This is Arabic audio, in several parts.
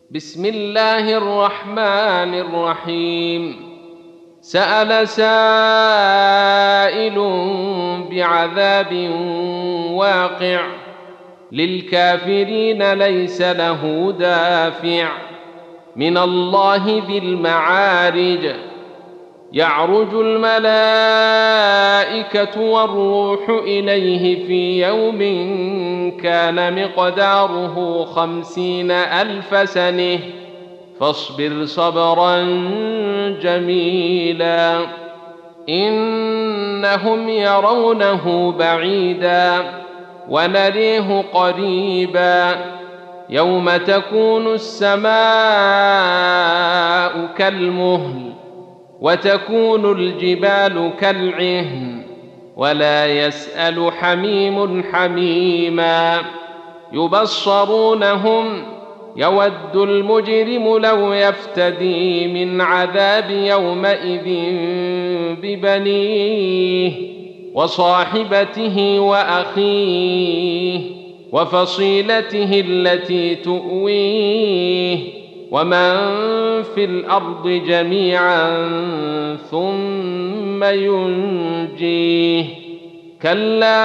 بسم الله الرحمن الرحيم. سأل سائل بعذاب واقع للكافرين ليس له دافع من الله ذي المعارج. يعرج الملائكة والروح إليه في يوم كان مقداره 50,000 سنة فاصبر صبرا جميلا إنهم يرونه بعيدا ونريه قريبا يوم تكون السماء كالمهل وتكون الجبال كالعهن ولا يسأل حميم حميما يبصرونهم يود المجرم لو يفتدي من عذاب يومئذ ببنيه وصاحبته وأخيه وفصيلته التي تؤويه ومن في الأرض جميعا ثم ينجيه كلا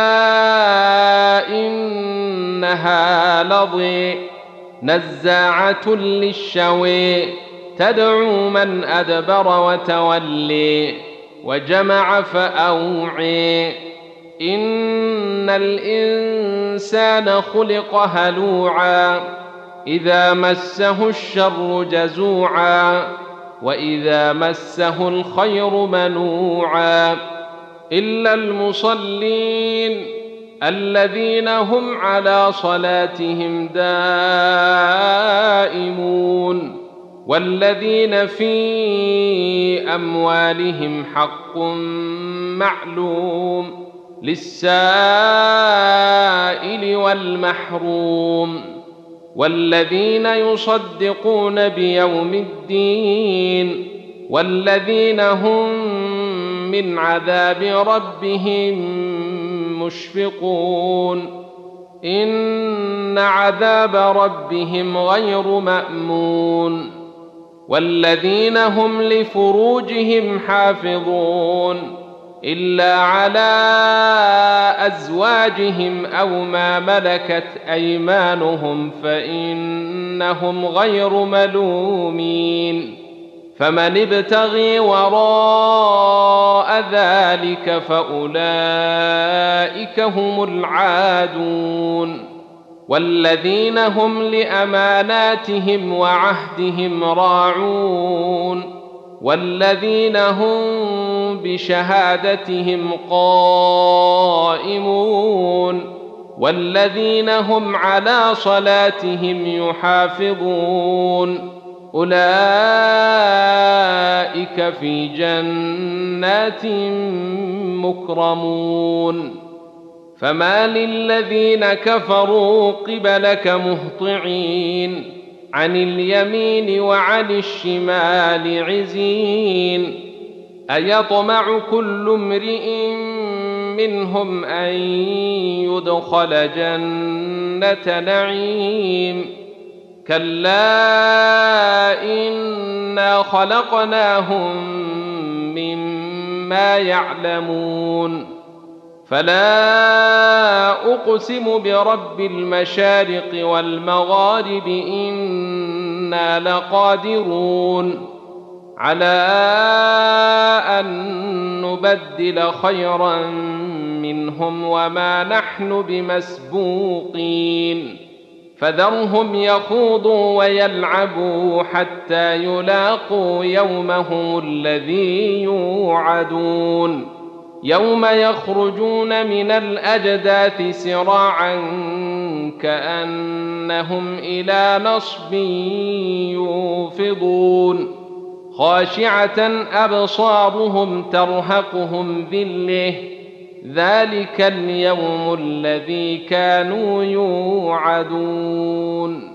إنها لظى نزاعة للشوى تدعو من أدبر وتولي وجمع فأوعي إن الإنسان خلق هلوعا إذا مسه الشر جزوعا وإذا مسه الخير منوعا إلا المصلين الذين هم على صلاتهم دائمون والذين في أموالهم حق معلوم للسائل والمحروم والذين يصدقون بيوم الدين والذين هم من عذاب ربهم مشفقون إن عذاب ربهم غير مأمون والذين هم لفروجهم حافظون إلا على أزواجهم أو ما ملكت أيمانهم فإنهم غير ملومين فمن ابتغي وراء ذلك فأولئك هم العادون والذين هم لأماناتهم وعهدهم راعون والذين هم بشهادتهم قائمون والذين هم على صلاتهم يحافظون أولئك في جنات مكرمون فما للذين كفروا قبلك مهطعين عن اليمين وعن الشمال عزين أيطمع كل امرئ منهم أن يدخل جنة نعيم كلا إنا خلقناهم مما يعلمون فلا أقسم برب المشارق والمغارب إنا لقادرون على أن نبدل خيرا منهم وما نحن بمسبوقين فذرهم يخوضوا ويلعبوا حتى يلاقوا يومهم الذي يوعدون يوم يخرجون من الأجداث سراعا كأنهم إلى نصب يوفضون خاشعة أبصارهم ترهقهم ذلة ذلك اليوم الذي كانوا يوعدون